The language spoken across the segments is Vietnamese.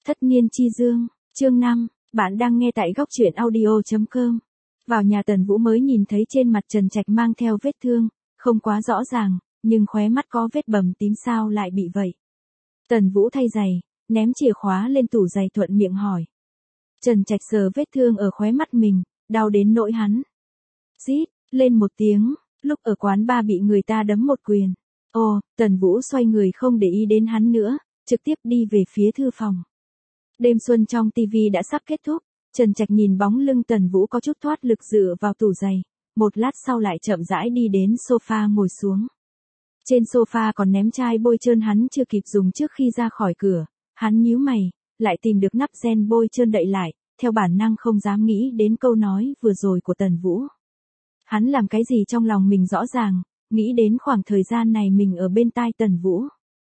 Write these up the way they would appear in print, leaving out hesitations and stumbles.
Thất niên chi dương, chương 5, bạn đang nghe tại góc truyện audio.com. Vào nhà Tần Vũ mới nhìn thấy trên mặt Trần Trạch mang theo vết thương, không quá rõ ràng, nhưng khóe mắt có vết bầm tím sao lại bị vậy. Tần Vũ thay giày, ném chìa khóa lên tủ giày thuận miệng hỏi. Trần Trạch sờ vết thương ở khóe mắt mình, đau đến nỗi hắn rít lên một tiếng, lúc ở quán bar bị người ta đấm một quyền. Ồ, Tần Vũ xoay người không để ý đến hắn nữa, trực tiếp đi về phía thư phòng. Đêm xuân trong tivi đã sắp kết thúc, Trần Trạch nhìn bóng lưng Tần Vũ có chút thoát lực dựa vào tủ giày, một lát sau lại chậm rãi đi đến sofa ngồi xuống. Trên sofa còn ném chai bôi trơn hắn chưa kịp dùng trước khi ra khỏi cửa, hắn nhíu mày, lại tìm được nắp gen bôi trơn đậy lại, theo bản năng không dám nghĩ đến câu nói vừa rồi của Tần Vũ. Hắn làm cái gì trong lòng mình rõ ràng, nghĩ đến khoảng thời gian này mình ở bên tai Tần Vũ.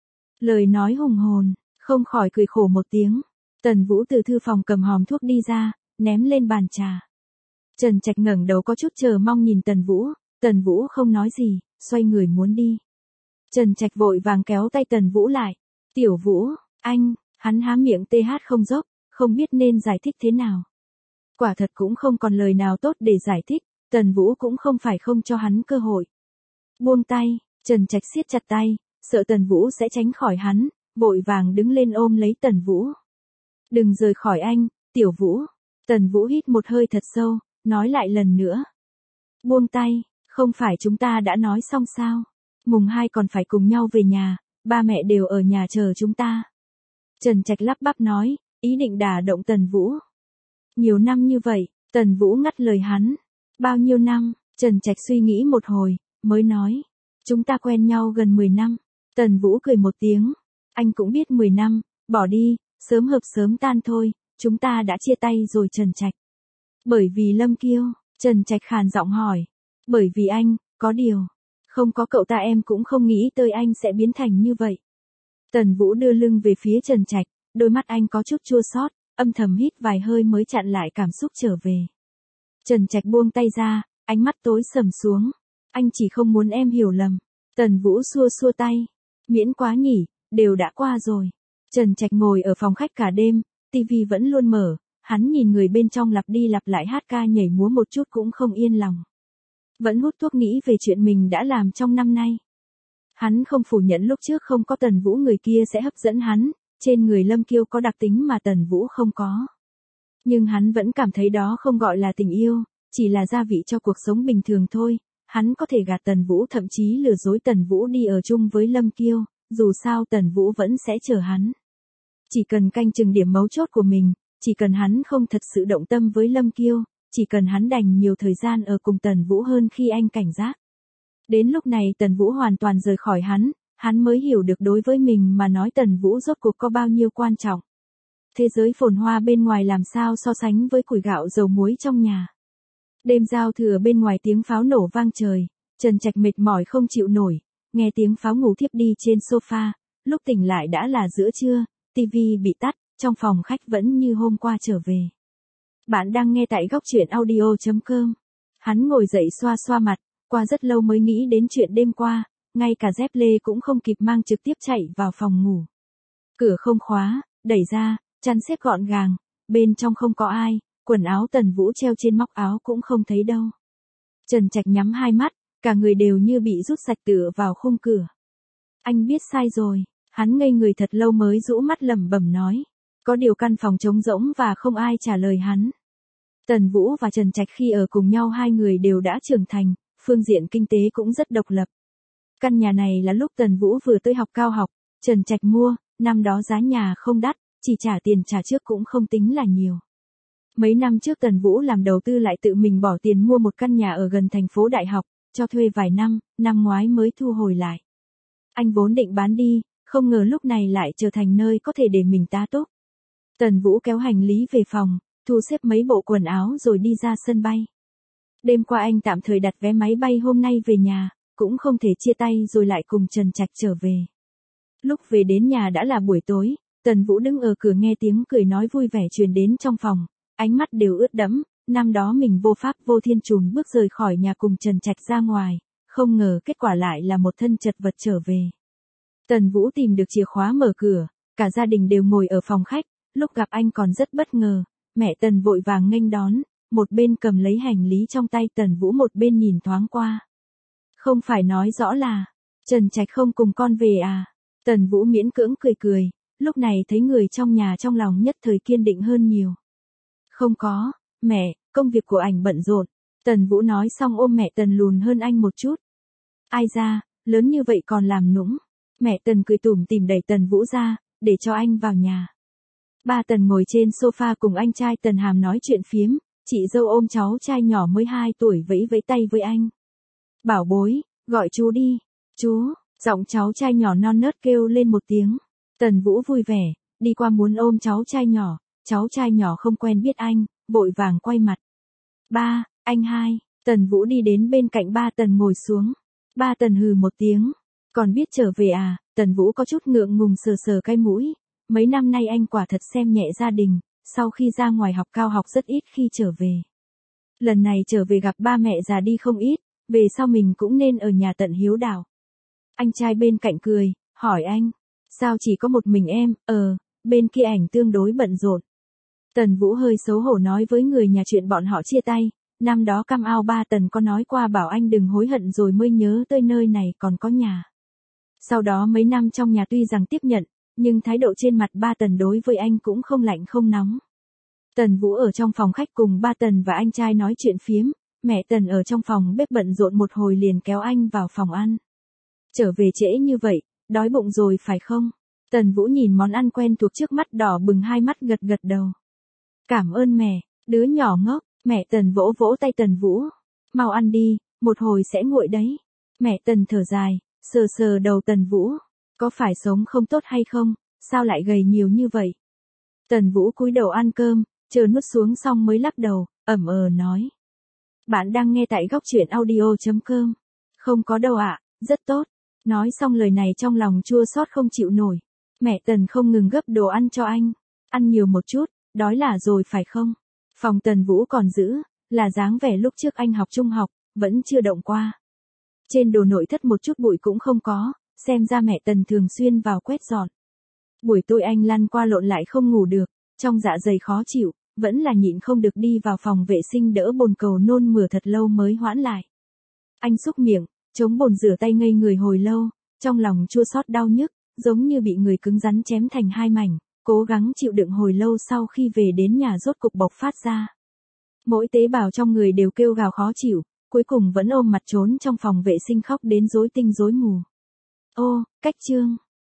Lời nói hùng hồn, không khỏi cười khổ một tiếng. Tần Vũ từ thư phòng cầm hòm thuốc đi ra, ném lên bàn trà. Trần Trạch ngẩng đầu có chút chờ mong nhìn Tần Vũ không nói gì, xoay người muốn đi. Trần Trạch vội vàng kéo tay Tần Vũ lại. Tiểu Vũ, anh, hắn há miệng TH không dốc, không biết nên giải thích thế nào. Quả thật cũng không còn lời nào tốt để giải thích, Tần Vũ cũng không phải không cho hắn cơ hội. Buông tay, Trần Trạch siết chặt tay, sợ Tần Vũ sẽ tránh khỏi hắn, vội vàng đứng lên ôm lấy Tần Vũ. Đừng rời khỏi anh, Tiểu Vũ. Tần Vũ hít một hơi thật sâu, nói lại lần nữa. Buông tay, không phải chúng ta đã nói xong sao? Mùng 2 còn phải cùng nhau về nhà, ba mẹ đều ở nhà chờ chúng ta. Trần Trạch lắp bắp nói, ý định đả động Tần Vũ. Nhiều năm như vậy, Tần Vũ ngắt lời hắn. Bao nhiêu năm? Trần Trạch suy nghĩ một hồi, mới nói. Chúng ta quen nhau gần 10 năm. Tần Vũ cười một tiếng. Anh cũng biết 10 năm, bỏ đi, sớm hợp sớm tan thôi, chúng ta đã chia tay rồi Trần Trạch. Bởi vì Lâm Kiêu, Trần Trạch khàn giọng hỏi. Bởi vì anh, có điều. Không có cậu ta em cũng không nghĩ tới anh sẽ biến thành như vậy. Tần Vũ đưa lưng về phía Trần Trạch, đôi mắt anh có chút chua xót, âm thầm hít vài hơi mới chặn lại cảm xúc trở về. Trần Trạch buông tay ra, ánh mắt tối sầm xuống. Anh chỉ không muốn em hiểu lầm. Tần Vũ xua xua tay. Miễn quá nhỉ, đều đã qua rồi. Trần Trạch ngồi ở phòng khách cả đêm, tivi vẫn luôn mở, hắn nhìn người bên trong lặp đi lặp lại hát ca nhảy múa một chút cũng không yên lòng. Vẫn hút thuốc nghĩ về chuyện mình đã làm trong năm nay. Hắn không phủ nhận lúc trước không có Tần Vũ người kia sẽ hấp dẫn hắn, trên người Lâm Kiêu có đặc tính mà Tần Vũ không có. Nhưng hắn vẫn cảm thấy đó không gọi là tình yêu, chỉ là gia vị cho cuộc sống bình thường thôi. Hắn có thể gạt Tần Vũ, thậm chí lừa dối Tần Vũ đi ở chung với Lâm Kiêu, dù sao Tần Vũ vẫn sẽ chờ hắn. Chỉ cần canh chừng điểm mấu chốt của mình, chỉ cần hắn không thật sự động tâm với Lâm Kiêu, chỉ cần hắn dành nhiều thời gian ở cùng Tần Vũ hơn khi anh cảnh giác. Đến lúc này Tần Vũ hoàn toàn rời khỏi hắn mới hiểu được đối với mình mà nói Tần Vũ rốt cuộc có bao nhiêu quan trọng. Thế giới phồn hoa bên ngoài làm sao so sánh với củi gạo dầu muối trong nhà. Đêm giao thừa bên ngoài tiếng pháo nổ vang trời, Trần Trạch mệt mỏi không chịu nổi, nghe tiếng pháo ngủ thiếp đi trên sofa, lúc tỉnh lại đã là giữa trưa, tivi bị tắt, trong phòng khách vẫn như hôm qua trở về. Bạn đang nghe tại góc truyện audio.com. Hắn ngồi dậy xoa xoa mặt, qua rất lâu mới nghĩ đến chuyện đêm qua, ngay cả dép lê cũng không kịp mang trực tiếp chạy vào phòng ngủ. Cửa không khóa, đẩy ra, chăn xếp gọn gàng, bên trong không có ai, quần áo Tần Vũ treo trên móc áo cũng không thấy đâu. Trần Trạch nhắm hai mắt, cả người đều như bị rút sạch tựa vào khung cửa. Anh biết sai rồi, hắn ngây người thật lâu mới rũ mắt lẩm bẩm nói. Có điều căn phòng trống rỗng và không ai trả lời hắn. Tần Vũ và Trần Trạch khi ở cùng nhau hai người đều đã trưởng thành, phương diện kinh tế cũng rất độc lập. Căn nhà này là lúc Tần Vũ vừa tới học cao học, Trần Trạch mua, năm đó giá nhà không đắt, chỉ trả tiền trả trước cũng không tính là nhiều. Mấy năm trước Tần Vũ làm đầu tư lại tự mình bỏ tiền mua một căn nhà ở gần thành phố đại học, cho thuê vài năm, năm ngoái mới thu hồi lại. Anh vốn định bán đi, không ngờ lúc này lại trở thành nơi có thể để mình tá túc. Tần Vũ kéo hành lý về phòng, thu xếp mấy bộ quần áo rồi đi ra sân bay. Đêm qua anh tạm thời đặt vé máy bay hôm nay về nhà, cũng không thể chia tay rồi lại cùng Trần Trạch trở về. Lúc về đến nhà đã là buổi tối, Tần Vũ đứng ở cửa nghe tiếng cười nói vui vẻ truyền đến trong phòng, ánh mắt đều ướt đẫm, năm đó mình vô pháp vô thiên trùn bước rời khỏi nhà cùng Trần Trạch ra ngoài, không ngờ kết quả lại là một thân chật vật trở về. Tần Vũ tìm được chìa khóa mở cửa, cả gia đình đều ngồi ở phòng khách, Lúc gặp anh còn rất bất ngờ, mẹ Tần vội vàng nghênh đón, một bên cầm lấy hành lý trong tay Tần Vũ một bên nhìn thoáng qua. Không phải nói rõ là, Trần Trạch không cùng con về à? Tần Vũ miễn cưỡng cười cười, lúc này thấy người trong nhà trong lòng nhất thời kiên định hơn nhiều. Không có, mẹ, công việc của ảnh bận rộn. Tần Vũ nói xong ôm mẹ Tần lùn hơn anh một chút. Ai ra, lớn như vậy còn làm nũng. Mẹ Tần cười tủm tỉm đẩy Tần Vũ ra, để cho anh vào nhà. Ba Tần ngồi trên sofa cùng anh trai Tần Hàm nói chuyện phiếm, chị dâu ôm cháu trai nhỏ mới 2 tuổi vẫy vẫy tay với anh. Bảo bối, gọi chú đi. Chú, giọng cháu trai nhỏ non nớt kêu lên một tiếng. Tần Vũ vui vẻ, đi qua muốn ôm cháu trai nhỏ không quen biết anh, vội vàng quay mặt. Ba, anh hai, Tần Vũ đi đến bên cạnh ba Tần ngồi xuống. Ba Tần hừ một tiếng, còn biết trở về à? Tần Vũ có chút ngượng ngùng sờ sờ cái mũi. Mấy năm nay anh quả thật xem nhẹ gia đình, sau khi ra ngoài học cao học rất ít khi trở về. Lần này trở về gặp ba mẹ già đi không ít, về sau mình cũng nên ở nhà tận hiếu đạo. Anh trai bên cạnh cười, hỏi anh, sao chỉ có một mình em? Bên kia ảnh tương đối bận rộn. Tần Vũ hơi xấu hổ nói với người nhà chuyện bọn họ chia tay, năm đó cam ao ba Tần có nói qua bảo anh đừng hối hận rồi mới nhớ tới nơi này còn có nhà. Sau đó mấy năm trong nhà tuy rằng tiếp nhận, nhưng thái độ trên mặt ba Tần đối với anh cũng không lạnh không nóng. Tần Vũ ở trong phòng khách cùng ba Tần và anh trai nói chuyện phiếm, mẹ Tần ở trong phòng bếp bận rộn một hồi liền kéo anh vào phòng ăn. Trở về trễ như vậy, đói bụng rồi phải không? Tần Vũ nhìn món ăn quen thuộc trước mắt đỏ bừng hai mắt gật gật đầu. Cảm ơn mẹ, đứa nhỏ ngốc. Mẹ Tần vỗ vỗ tay Tần Vũ. Mau ăn đi, một hồi sẽ nguội đấy. Mẹ Tần thở dài, sờ sờ đầu Tần Vũ. Có phải sống không tốt hay không, sao lại gầy nhiều như vậy? Tần Vũ cúi đầu ăn cơm, chờ nuốt xuống xong mới lắc đầu, nói. Bạn đang nghe tại góc truyện audio.com. Không có đâu ạ, rất tốt. Nói xong lời này trong lòng chua xót không chịu nổi. Mẹ Tần không ngừng gấp đồ ăn cho anh. Ăn nhiều một chút, đói là rồi phải không? Phòng Tần Vũ còn giữ, là dáng vẻ lúc trước anh học trung học, vẫn chưa động qua. Trên đồ nội thất một chút bụi cũng không có, xem ra mẹ Tần thường xuyên vào quét dọn. Buổi tối anh lăn qua lộn lại không ngủ được, trong dạ dày khó chịu, vẫn là nhịn không được đi vào phòng vệ sinh đỡ bồn cầu nôn mửa thật lâu mới hoãn lại. Anh xúc miệng, chống bồn rửa tay ngây người hồi lâu, trong lòng chua xót đau nhức, giống như bị người cứng rắn chém thành hai mảnh, cố gắng chịu đựng hồi lâu sau khi về đến nhà rốt cục bộc phát ra. Mỗi tế bào trong người đều kêu gào khó chịu, cuối cùng vẫn ôm mặt trốn trong phòng vệ sinh khóc đến rối tinh rối mù. Ô, cách chương.